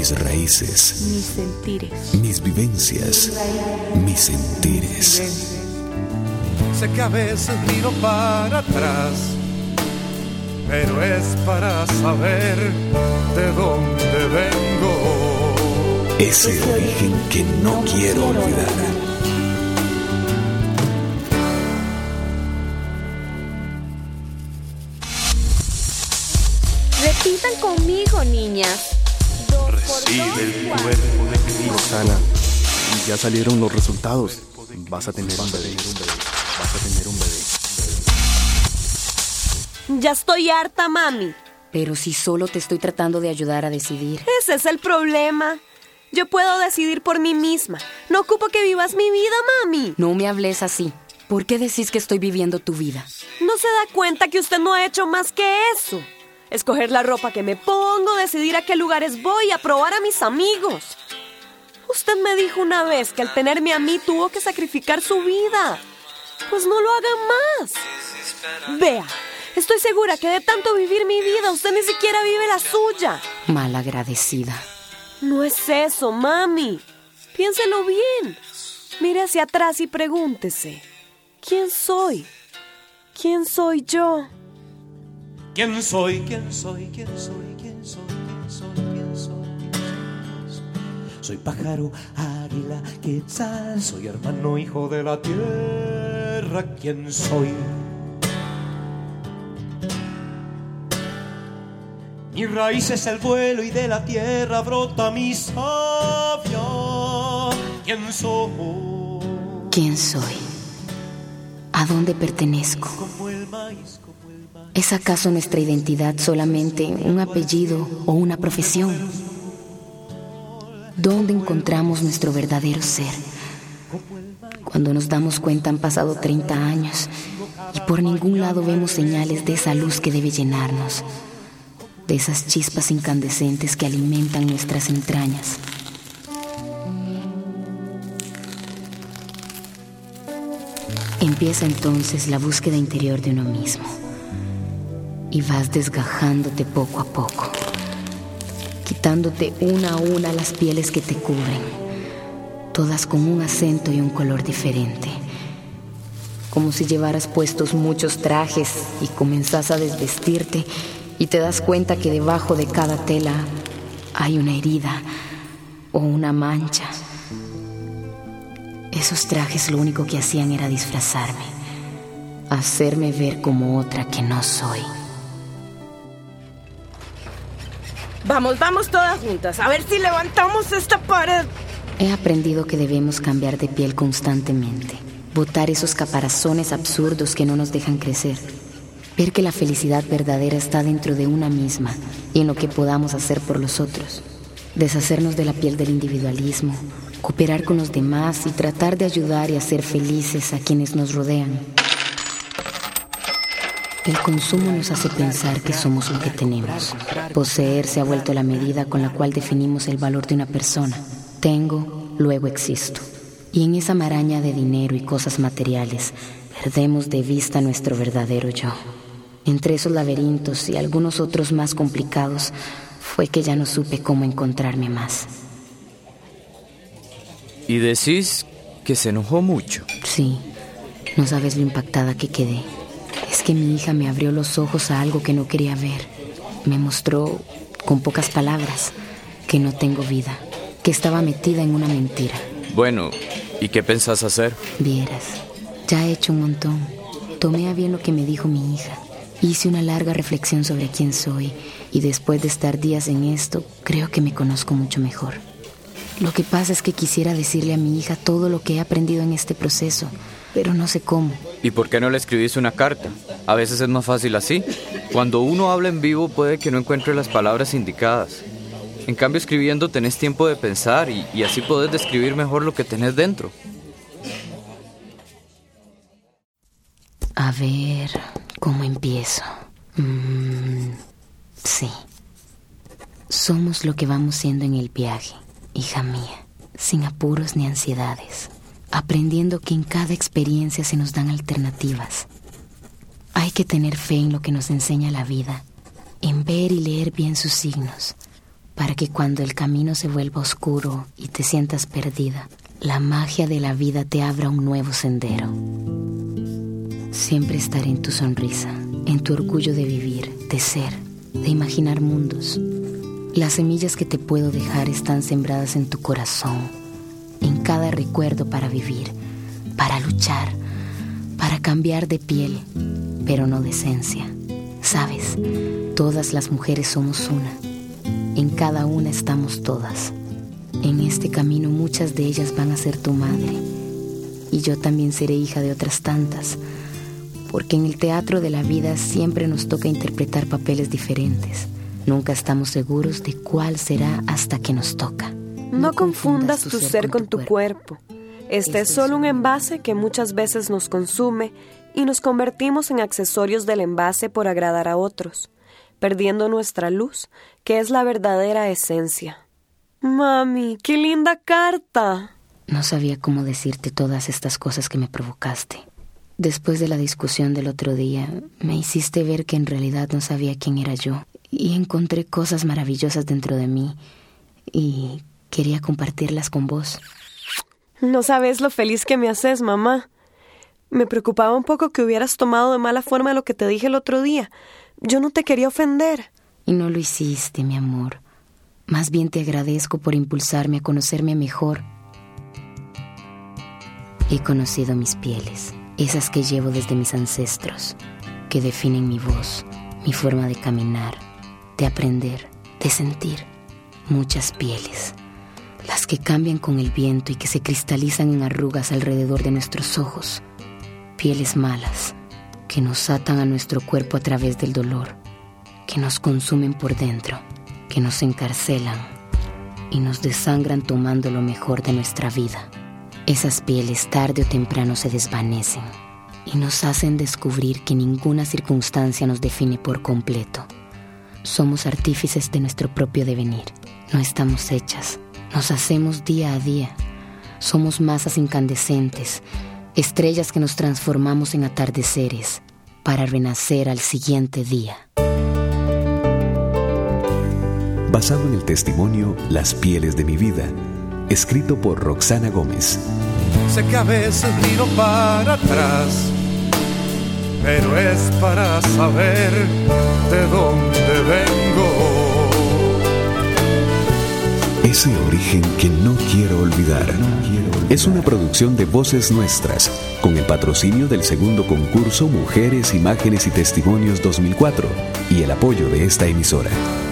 mis raíces, mis sentires, mis vivencias, mis sentires. Sé que a veces miro para atrás, pero es para saber de dónde vengo. Ese origen que no quiero olvidar. Repitan conmigo, niñas. Recibe el cuerpo de Cristo. Roxana, ya salieron los resultados. Vas a tener un bebé. Ya estoy harta, mami. Pero si solo te estoy tratando de ayudar a decidir. Ese es el problema. Yo puedo decidir por mí misma. No ocupo que vivas mi vida, mami. No me hables así. ¿Por qué decís que estoy viviendo tu vida? ¿No se da cuenta que usted no ha hecho más que eso? Escoger la ropa que me pongo, decidir a qué lugares voy, aprobar a mis amigos. Usted me dijo una vez que al tenerme a mí tuvo que sacrificar su vida. Pues no lo haga más. Vea, estoy segura que de tanto vivir mi vida, usted ni siquiera vive la suya. Malagradecida. No es eso, mami. Piénselo bien. Mire hacia atrás y pregúntese: ¿quién soy? ¿Quién soy yo? ¿Quién soy? ¿Quién soy? ¿Quién soy? ¿Quién soy? ¿Quién soy? ¿Quién soy? Soy pájaro, águila, quetzal. Soy hermano, hijo de la tierra. ¿Quién soy? Mi raíz es el vuelo y de la tierra brota mi savia. ¿Quién soy? ¿Quién soy? ¿A dónde pertenezco? Como el maíz. ¿Es acaso nuestra identidad solamente un apellido o una profesión? ¿Dónde encontramos nuestro verdadero ser? Cuando nos damos cuenta han pasado 30 años y por ningún lado vemos señales de esa luz que debe llenarnos, de esas chispas incandescentes que alimentan nuestras entrañas. Empieza entonces la búsqueda interior de uno mismo. Y vas desgajándote poco a poco, quitándote una a una las pieles que te cubren, todas con un acento y un color diferente, como si llevaras puestos muchos trajes y comenzás a desvestirte y te das cuenta que debajo de cada tela hay una herida o una mancha. Esos trajes lo único que hacían era disfrazarme, hacerme ver como otra que no soy. Vamos todas juntas, a ver si levantamos esta pared. He aprendido que debemos cambiar de piel constantemente, botar esos caparazones absurdos que no nos dejan crecer, ver que la felicidad verdadera está dentro de una misma y en lo que podamos hacer por los otros, deshacernos de la piel del individualismo, cooperar con los demás y tratar de ayudar y hacer felices a quienes nos rodean. El consumo nos hace pensar que somos lo que tenemos. Poseer se ha vuelto la medida con la cual definimos el valor de una persona. Tengo, luego existo. Y en esa maraña de dinero y cosas materiales, perdemos de vista nuestro verdadero yo. Entre esos laberintos y algunos otros más complicados, fue que ya no supe cómo encontrarme más. ¿Y decís que se enojó mucho? Sí, no sabes lo impactada que quedé. Es que mi hija me abrió los ojos a algo que no quería ver. Me mostró, con pocas palabras, que no tengo vida, que estaba metida en una mentira. Bueno, ¿y qué pensás hacer? Vieras, ya he hecho un montón. Tomé a bien lo que me dijo mi hija. Hice una larga reflexión sobre quién soy y después de estar días en esto, creo que me conozco mucho mejor. Lo que pasa es que quisiera decirle a mi hija todo lo que he aprendido en este proceso, pero no sé cómo. ¿Y por qué no le escribís una carta? A veces es más fácil así. Cuando uno habla en vivo puede que no encuentre las palabras indicadas. En cambio, escribiendo tenés tiempo de pensar y así podés describir mejor lo que tenés dentro. A ver, ¿cómo empiezo? Sí. Somos lo que vamos siendo en el viaje, hija mía, sin apuros ni ansiedades, aprendiendo que en cada experiencia se nos dan alternativas. Hay que tener fe en lo que nos enseña la vida, en ver y leer bien sus signos, para que cuando el camino se vuelva oscuro y te sientas perdida, la magia de la vida te abra un nuevo sendero. Siempre estaré en tu sonrisa, en tu orgullo de vivir, de ser, de imaginar mundos. Las semillas que te puedo dejar están sembradas en tu corazón, en cada recuerdo para vivir, para luchar, para cambiar de piel, pero no de esencia. Sabes, todas las mujeres somos una. En cada una estamos todas. En este camino muchas de ellas van a ser tu madre. Y yo también seré hija de otras tantas. Porque en el teatro de la vida siempre nos toca interpretar papeles diferentes. Nunca estamos seguros de cuál será hasta que nos toca. No confundas tu ser con tu cuerpo. Este es solo un envase que muchas veces nos consume y nos convertimos en accesorios del envase por agradar a otros, perdiendo nuestra luz, que es la verdadera esencia. Mami, qué linda carta. No sabía cómo decirte todas estas cosas que me provocaste. Después de la discusión del otro día, me hiciste ver que en realidad no sabía quién era yo y encontré cosas maravillosas dentro de mí y quería compartirlas con vos. No sabes lo feliz que me haces, mamá. Me preocupaba un poco que hubieras tomado de mala forma lo que te dije el otro día. Yo no te quería ofender. Y no lo hiciste, mi amor. Más bien te agradezco por impulsarme a conocerme mejor. He conocido mis pieles, esas que llevo desde mis ancestros, que definen mi voz, mi forma de caminar, de aprender, de sentir. Muchas pieles, las que cambian con el viento y que se cristalizan en arrugas alrededor de nuestros ojos. Pieles malas, que nos atan a nuestro cuerpo a través del dolor, que nos consumen por dentro, que nos encarcelan y nos desangran tomando lo mejor de nuestra vida. Esas pieles tarde o temprano se desvanecen y nos hacen descubrir que ninguna circunstancia nos define por completo. Somos artífices de nuestro propio devenir. No estamos hechas, nos hacemos día a día. Somos masas incandescentes, estrellas que nos transformamos en atardeceres para renacer al siguiente día. Basado en el testimonio Las pieles de mi vida, escrito por Roxana Gómez. Sé que a veces miro para atrás, pero es para saber de dónde vengo. Ese origen que no quiero olvidar. Es una producción de Voces Nuestras, con el patrocinio del segundo concurso Mujeres, Imágenes y Testimonios 2004 y el apoyo de esta emisora.